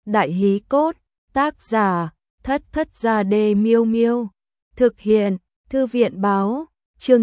Đại hí cốt, tác giả, Thất Thất Gia Đê Miêu Miêu. Thực hiện, Thư viện báo, chương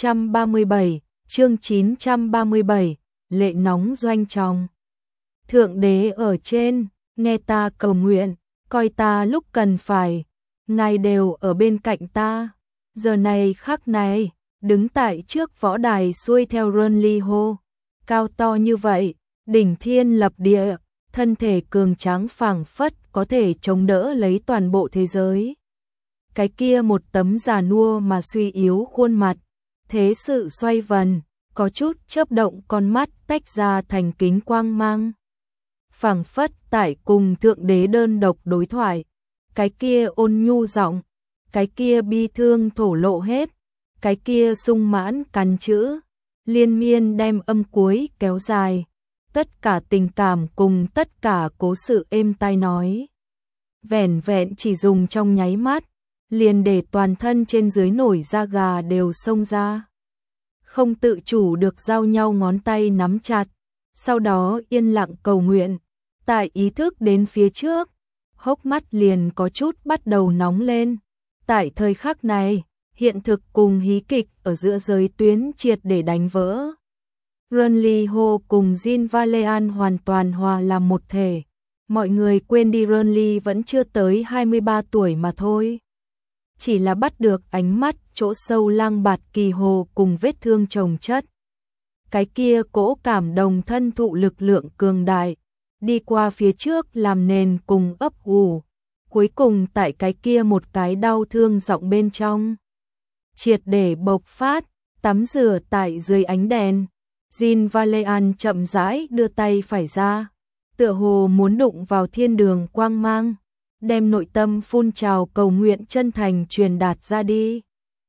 937, lệ nóng doanh tròng. Thượng đế ở trên, nghe ta cầu nguyện, coi ta lúc cần phải, ngài đều ở bên cạnh ta. Giờ này khắc này, đứng tại trước võ đài xuôi theo Rönli hô, cao to như vậy, đỉnh thiên lập địa, thân thể cường tráng phảng phất có thể chống đỡ lấy toàn bộ thế giới. Cái kia một tấm già nua mà suy yếu khuôn mặt, thế sự xoay vần, có chút chớp động con mắt tách ra thành kính quang mang. Phảng phất tại cùng thượng đế đơn độc đối thoại, cái kia ôn nhu giọng, cái kia bi thương thổ lộ hết, cái kia sung mãn cắn chữ, liên miên đem âm cuối kéo dài, tất cả tình cảm cùng tất cả cố sự êm tai nói. Vẻn vẹn chỉ dùng trong nháy mắt, liền để toàn thân trên dưới nổi da gà đều xông ra. Không tự chủ được giao nhau ngón tay nắm chặt, sau đó yên lặng cầu nguyện, tại ý thức đến phía trước, hốc mắt liền có chút bắt đầu nóng lên. Tại thời khắc này, hiện thực cùng hí kịch ở giữa giới tuyến triệt để đánh vỡ. Rönli Ho cùng Jin Valean hoàn toàn hòa làm một thể. Mọi người quên đi Rönli vẫn chưa tới 23 tuổi mà thôi. Chỉ là bắt được ánh mắt chỗ sâu lang bạt kỳ hồ cùng vết thương chồng chất. Cái kia cỗ cảm đồng thân thụ lực lượng cường đại, đi qua phía trước làm nền cùng ấp ủ. Cuối cùng tại cái kia một cái đau thương giọng bên trong. Triệt để bộc phát, tắm rửa tại dưới ánh đèn. Jin Valean chậm rãi đưa tay phải ra, tựa hồ muốn đụng vào thiên đường quang mang, đem nội tâm phun trào cầu nguyện chân thành truyền đạt ra đi.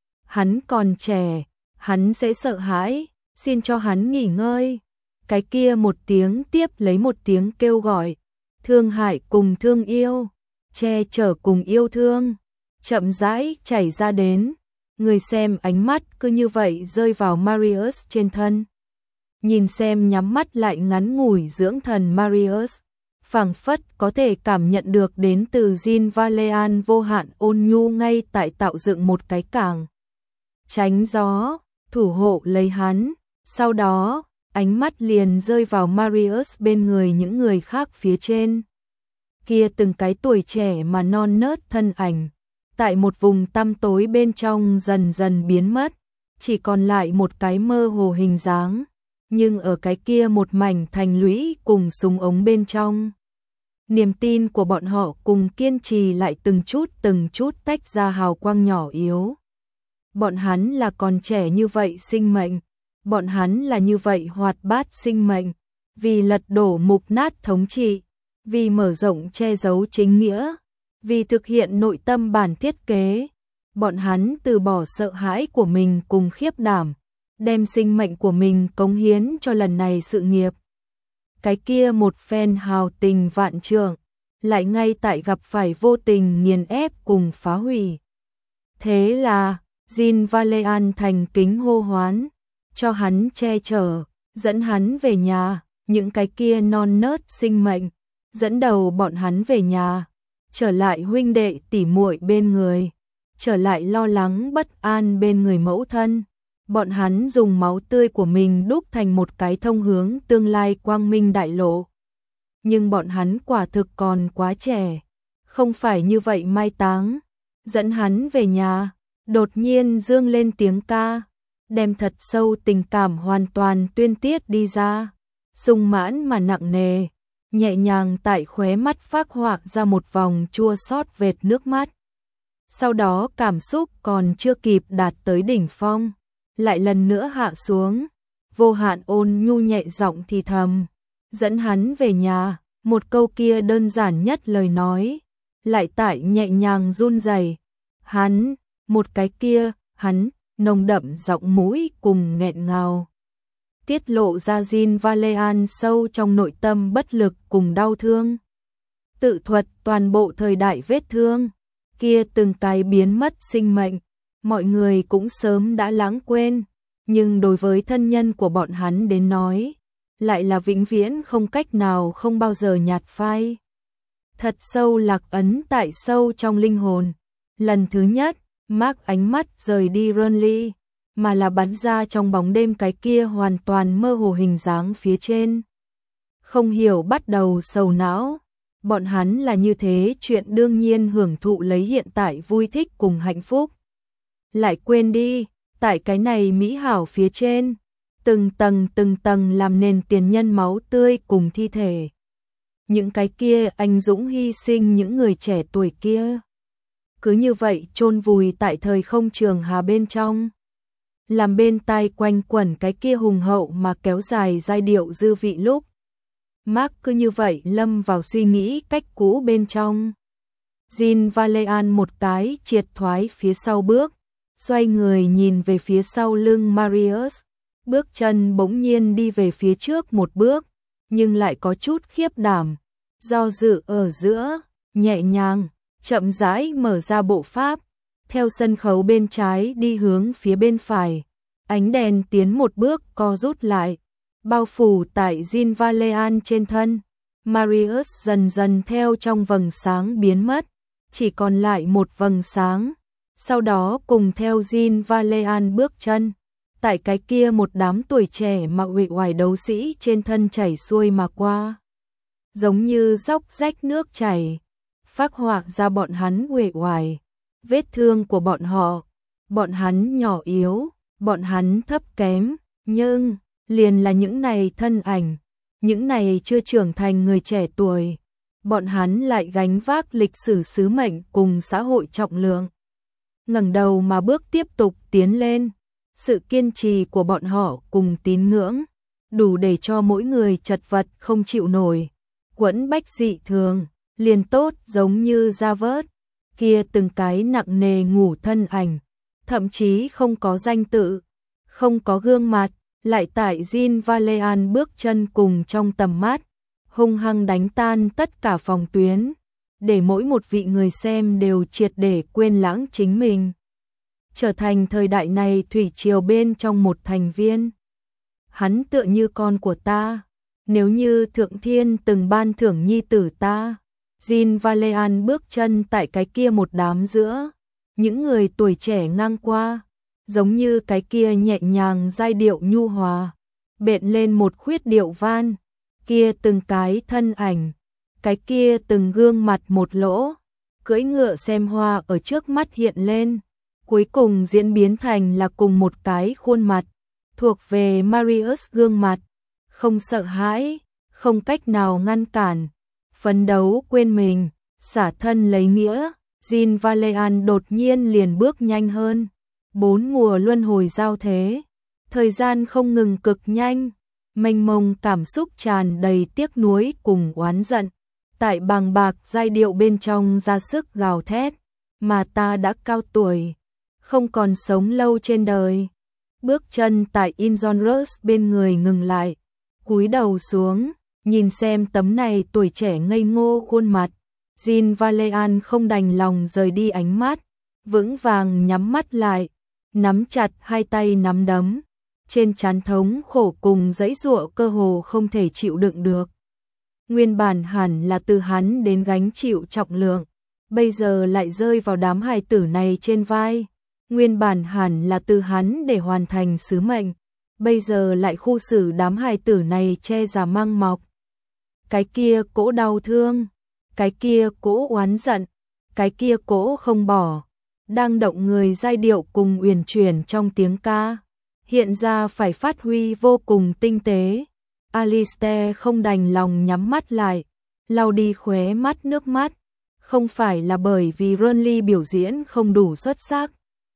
Hắn còn trẻ, hắn sẽ sợ hãi, xin cho hắn nghỉ ngơi. Cái kia một tiếng tiếp lấy một tiếng kêu gọi, thương hại cùng thương yêu, che chở cùng yêu thương, chậm rãi chảy ra đến. Người xem ánh mắt cứ như vậy rơi vào Marius trên thân. Nhìn xem nhắm mắt lại ngắn ngủi dưỡng thần Marius, phảng phất có thể cảm nhận được đến từ Jin Valean vô hạn ôn nhu ngay tại tạo dựng một cái cảng. Tránh gió, thủ hộ lấy hắn, sau đó, ánh mắt liền rơi vào Marius bên người những người khác phía trên. Kia từng cái tuổi trẻ mà non nớt thân ảnh, tại một vùng tăm tối bên trong dần dần biến mất, chỉ còn lại một cái mơ hồ hình dáng. Nhưng ở cái kia một mảnh thành lũy cùng súng ống bên trong, niềm tin của bọn họ cùng kiên trì lại từng chút tách ra hào quang nhỏ yếu. Bọn hắn là còn trẻ như vậy sinh mệnh, bọn hắn là như vậy hoạt bát sinh mệnh, vì lật đổ mục nát thống trị, vì mở rộng che giấu chính nghĩa, vì thực hiện nội tâm bản thiết kế, bọn hắn từ bỏ sợ hãi của mình cùng khiếp đảm, đem sinh mệnh của mình cống hiến cho lần này sự nghiệp. Cái kia một phen hào tình vạn trượng, lại ngay tại gặp phải vô tình nghiền ép cùng phá hủy. Thế là, Jin Valean thành kính hô hoán, cho hắn che chở, dẫn hắn về nhà, những cái kia non nớt sinh mệnh, dẫn đầu bọn hắn về nhà, trở lại huynh đệ tỉ muội bên người, trở lại lo lắng bất an bên người mẫu thân. Bọn hắn dùng máu tươi của mình đúc thành một cái thông hướng tương lai quang minh đại lộ. Nhưng bọn hắn quả thực còn quá trẻ, không phải như vậy mai táng. Dẫn hắn về nhà, đột nhiên dương lên tiếng ca, đem thật sâu tình cảm hoàn toàn tuyên tiết đi ra, sung mãn mà nặng nề, nhẹ nhàng tại khóe mắt phác họa ra một vòng chua xót vệt nước mắt. Sau đó cảm xúc còn chưa kịp đạt tới đỉnh phong, lại lần nữa hạ xuống, vô hạn ôn nhu nhẹ giọng thì thầm, dẫn hắn về nhà, một câu kia đơn giản nhất lời nói, lại tại nhẹ nhàng run rẩy. Hắn, một cái kia, hắn, nồng đậm giọng mũi cùng nghẹn ngào. Tiết lộ ra Jin Valean sâu trong nội tâm bất lực cùng đau thương. Tự thuật toàn bộ thời đại vết thương, kia từng cái biến mất sinh mệnh. Mọi người cũng sớm đã lãng quên, nhưng đối với thân nhân của bọn hắn đến nói, lại là vĩnh viễn không cách nào không bao giờ nhạt phai. thật sâu lạc ấn tại sâu trong linh hồn. Lần thứ nhất, Mark ánh mắt rời đi Renly, mà là bắn ra trong bóng đêm cái kia hoàn toàn mơ hồ hình dáng phía trên. Không hiểu bắt đầu sầu não, bọn hắn là như thế, chuyện đương nhiên hưởng thụ lấy hiện tại vui thích cùng hạnh phúc. Lại quên đi, tại cái này mỹ hảo phía trên, từng tầng làm nền tiền nhân máu tươi cùng thi thể. Những cái kia anh dũng hy sinh những người trẻ tuổi kia. Cứ như vậy chôn vùi tại thời không trường hà bên trong. Làm bên tai quanh quẩn cái kia hùng hậu mà kéo dài giai điệu dư vị lúc. Mark cứ như vậy lâm vào suy nghĩ cách cũ bên trong. Jean Valjean một cái triệt thoái phía sau bước, xoay người nhìn về phía sau lưng Marius, bước chân bỗng nhiên đi về phía trước một bước, nhưng lại có chút khiếp đảm, do dự ở giữa, nhẹ nhàng, chậm rãi mở ra bộ pháp, theo sân khấu bên trái đi hướng phía bên phải, ánh đèn tiến một bước co rút lại, bao phủ tại Jean Valjean trên thân. Marius dần dần theo trong vầng sáng biến mất, chỉ còn lại một vầng sáng, sau đó cùng theo Jean Valjean bước chân, tại cái kia một đám tuổi trẻ mà uể oải đấu sĩ trên thân chảy xuôi mà qua, giống như dốc rách nước chảy, phác họa ra bọn hắn uể oải, vết thương của bọn hắn nhỏ yếu, bọn hắn thấp kém, nhưng liền là những này thân ảnh, những này chưa trưởng thành người trẻ tuổi, bọn hắn lại gánh vác lịch sử sứ mệnh cùng xã hội trọng lượng. Ngẩng đầu mà bước tiếp tục tiến lên, sự kiên trì của bọn họ cùng tín ngưỡng, đủ để cho mỗi người chật vật không chịu nổi, quẫn bách dị thường, liền tốt giống như da vớt, kia từng cái nặng nề ngủ thân ảnh, thậm chí không có danh tự, không có gương mặt, lại tại Jean Valjean bước chân cùng trong tầm mắt, hung hăng đánh tan tất cả phòng tuyến, để mỗi một vị người xem đều triệt để quên lãng chính mình, trở thành thời đại này thủy triều bên trong một thành viên. Hắn tựa như con của ta, nếu như Thượng Thiên từng ban thưởng nhi tử ta. Jean Valjean bước chân tại cái kia một đám giữa, những người tuổi trẻ ngang qua, giống như cái kia nhẹ nhàng giai điệu nhu hòa, bện lên một khuyết điệu van, kia từng cái thân ảnh, cái kia từng gương mặt một lỗ, cưỡi ngựa xem hoa ở trước mắt hiện lên, cuối cùng diễn biến thành là cùng một cái khuôn mặt, thuộc về Marius gương mặt, không sợ hãi, không cách nào ngăn cản, phấn đấu quên mình, xả thân lấy nghĩa. Jean Valjean đột nhiên liền bước nhanh hơn, 4 mùa luân hồi giao thế, thời gian không ngừng cực nhanh, mênh mông cảm xúc tràn đầy tiếc nuối cùng oán giận, tại bàng bạc giai điệu bên trong ra sức gào thét, mà ta đã cao tuổi, không còn sống lâu trên đời. Bước chân tại Injonrus bên người ngừng lại, cúi đầu xuống, nhìn xem tấm này tuổi trẻ ngây ngô khuôn mặt. Jean Valjean không đành lòng rời đi ánh mắt, vững vàng nhắm mắt lại, nắm chặt hai tay nắm đấm, trên trán thống khổ cùng dãy giụa cơ hồ không thể chịu đựng được. Nguyên bản hẳn là từ hắn đến gánh chịu trọng lượng, bây giờ lại rơi vào đám hài tử này trên vai. Nguyên bản hẳn là từ hắn để hoàn thành sứ mệnh, bây giờ lại khu xử đám hài tử này che giả mang mọc. Cái kia cỗ đau thương, cái kia cỗ oán giận, cái kia cỗ không bỏ, đang động người giai điệu cùng uyển chuyển trong tiếng ca, hiện ra phải phát huy vô cùng tinh tế. Alistair không đành lòng nhắm mắt lại, lau đi khóe mắt nước mắt, không phải là bởi vì Renly biểu diễn không đủ xuất sắc.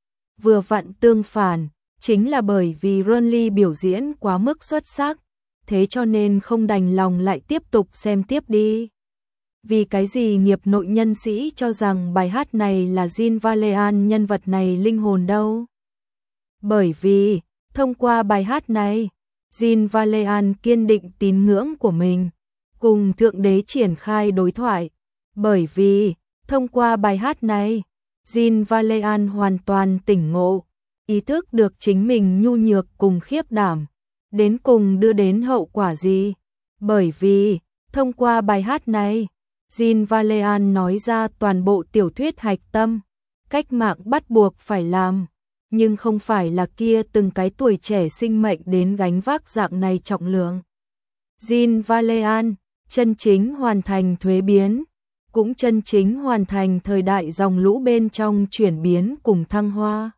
Vừa vặn tương phản, chính là bởi vì Renly biểu diễn quá mức xuất sắc, thế cho nên không đành lòng lại tiếp tục xem tiếp đi. Vì cái gì nghiệp nội nhân sĩ cho rằng bài hát này là Jean Valjean nhân vật này linh hồn đâu? Bởi vì, thông qua bài hát này, Jean Valjean kiên định tín ngưỡng của mình, cùng Thượng Đế triển khai đối thoại. Bởi vì, thông qua bài hát này, Jean Valjean hoàn toàn tỉnh ngộ, ý thức được chính mình nhu nhược cùng khiếp đảm, đến cùng đưa đến hậu quả gì. Bởi vì, thông qua bài hát này, Jean Valjean nói ra toàn bộ tiểu thuyết hạch tâm, cách mạng bắt buộc phải làm, nhưng không phải là kia từng cái tuổi trẻ sinh mệnh đến gánh vác dạng này trọng lượng. Jean Valjean chân chính hoàn thành thuế biến, cũng chân chính hoàn thành thời đại dòng lũ bên trong chuyển biến cùng thăng hoa.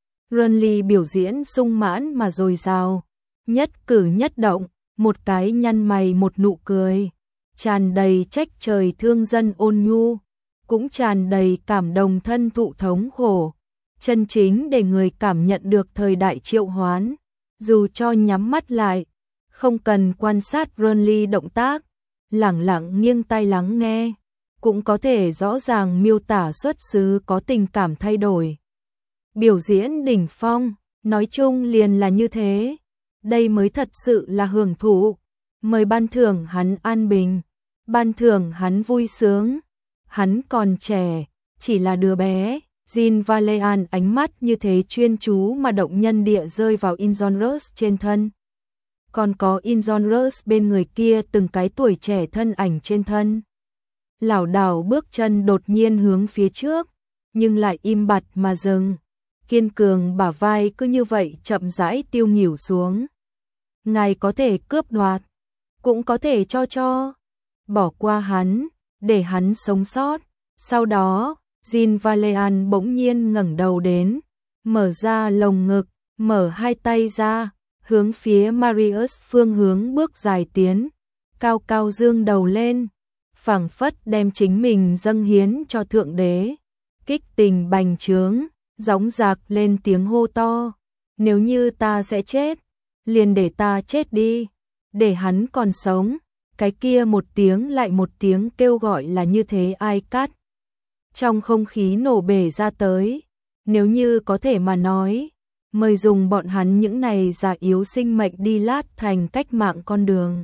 Renly biểu diễn sung mãn mà dồi dào, nhất cử nhất động, một cái nhăn mày một nụ cười, tràn đầy trách trời thương dân ôn nhu, cũng tràn đầy cảm đồng thân thụ thống khổ, chân chính để người cảm nhận được thời đại triệu hoán, dù cho nhắm mắt lại, không cần quan sát Renly động tác, lẳng lặng nghiêng tai lắng nghe, cũng có thể rõ ràng miêu tả xuất xứ có tình cảm thay đổi. Biểu diễn đỉnh phong, nói chung liền là như thế, đây mới thật sự là hưởng thụ, mời ban thưởng hắn an bình, ban thưởng hắn vui sướng, hắn còn trẻ, chỉ là đứa bé. Jean Valjean ánh mắt như thế chuyên chú mà động nhân địa rơi vào Enjolras trên thân. Còn có Enjolras bên người kia từng cái tuổi trẻ thân ảnh trên thân. Lảo đảo bước chân đột nhiên hướng phía trước, nhưng lại im bặt mà dừng. Kiên cường bả vai cứ như vậy chậm rãi tiêu nghỉu xuống. Ngài có thể cướp đoạt, cũng có thể cho, bỏ qua hắn, để hắn sống sót. Sau đó, Jean Valjean bỗng nhiên ngẩng đầu đến, mở ra lồng ngực, mở hai tay ra, hướng phía Marius phương hướng bước dài tiến, cao cao dương đầu lên, phảng phất đem chính mình dâng hiến cho thượng đế, kích tình bành trướng, gióng giạc lên tiếng hô to, nếu như ta sẽ chết, liền để ta chết đi, để hắn còn sống, cái kia một tiếng lại một tiếng kêu gọi là như thế ai cắt. Trong không khí nổ bể ra tới, nếu như có thể mà nói, mời dùng bọn hắn những này già yếu sinh mệnh đi lát thành cách mạng con đường.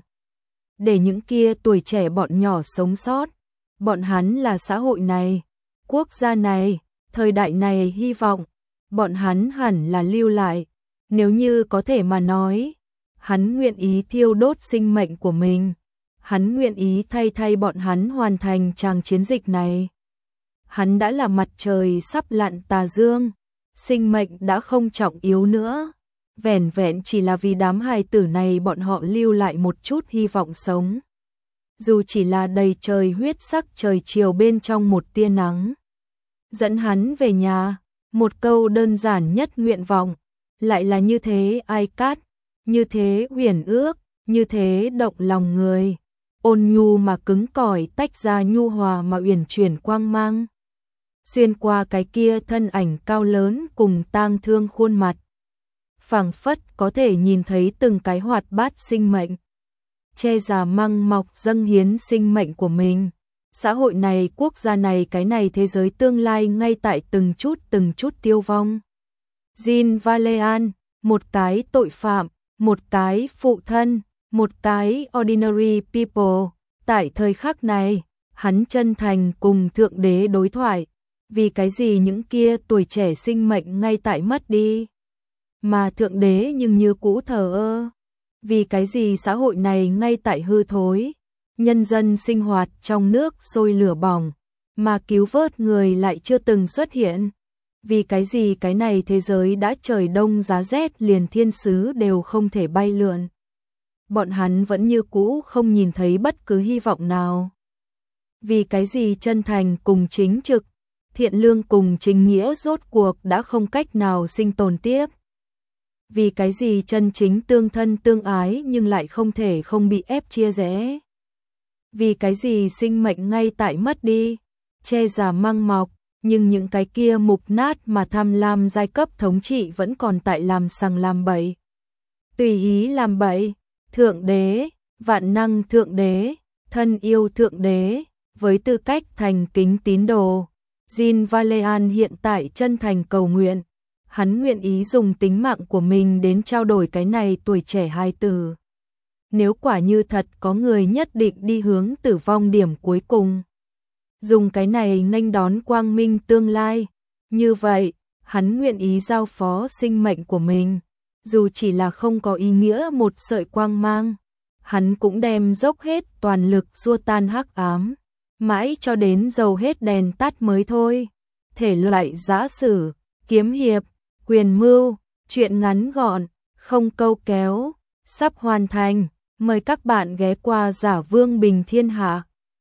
Để những kia tuổi trẻ bọn nhỏ sống sót, bọn hắn là xã hội này, quốc gia này, thời đại này hy vọng, bọn hắn hẳn là lưu lại, nếu như có thể mà nói, hắn nguyện ý thiêu đốt sinh mệnh của mình, hắn nguyện ý thay bọn hắn hoàn thành tràng chiến dịch này. Hắn đã là mặt trời sắp lặn tà dương, sinh mệnh đã không trọng yếu nữa, vẻn vẹn chỉ là vì đám hài tử này bọn họ lưu lại một chút hy vọng sống. Dù chỉ là đầy trời huyết sắc trời chiều bên trong một tia nắng. Dẫn hắn về nhà, một câu đơn giản nhất nguyện vọng, lại là như thế ai cát, như thế huyền ước, như thế động lòng người, ôn nhu mà cứng cỏi tách ra nhu hòa mà uyển chuyển quang mang. Xuyên qua cái kia thân ảnh cao lớn cùng tang thương khuôn mặt. Phảng phất có thể nhìn thấy từng cái hoạt bát sinh mệnh. Che già măng mọc dâng hiến sinh mệnh của mình. Xã hội này, quốc gia này, cái này thế giới tương lai ngay tại từng chút tiêu vong. Jean Valjean, một cái tội phạm, một cái phụ thân, một cái ordinary people. Tại thời khắc này, hắn chân thành cùng Thượng Đế đối thoại. Vì cái gì những kia tuổi trẻ sinh mệnh ngay tại mất đi, mà Thượng Đế nhưng như cũ thờ ơ. Vì cái gì xã hội này ngay tại hư thối, nhân dân sinh hoạt trong nước sôi lửa bỏng, mà cứu vớt người lại chưa từng xuất hiện. Vì cái gì cái này thế giới đã trời đông giá rét liền thiên sứ đều không thể bay lượn. Bọn hắn vẫn như cũ không nhìn thấy bất cứ hy vọng nào. Vì cái gì chân thành cùng chính trực, thiện lương cùng chính nghĩa rốt cuộc đã không cách nào sinh tồn tiếp. Vì cái gì chân chính tương thân tương ái nhưng lại không thể không bị ép chia rẽ. Vì cái gì sinh mệnh ngay tại mất đi, che già măng mọc, nhưng những cái kia mục nát mà tham lam giai cấp thống trị vẫn còn tại làm sằng làm bậy. Tùy ý làm bậy, Thượng Đế, vạn năng Thượng Đế, thân yêu Thượng Đế, với tư cách thành kính tín đồ. Jean Valjean hiện tại chân thành cầu nguyện, hắn nguyện ý dùng tính mạng của mình đến trao đổi cái này tuổi trẻ hài tử. Nếu quả như thật có người nhất định đi hướng tử vong điểm cuối cùng, dùng cái này nghênh đón quang minh tương lai, như vậy, hắn nguyện ý giao phó sinh mệnh của mình, dù chỉ là không có ý nghĩa một sợi quang mang, hắn cũng đem dốc hết toàn lực xua tan hắc ám. mãi cho đến dầu hết đèn tắt mới thôi. Thể loại giã sử, kiếm hiệp, quyền mưu, truyện ngắn gọn, không câu kéo, sắp hoàn thành. Mời các bạn ghé qua Giả Vương Bình Thiên Hạ.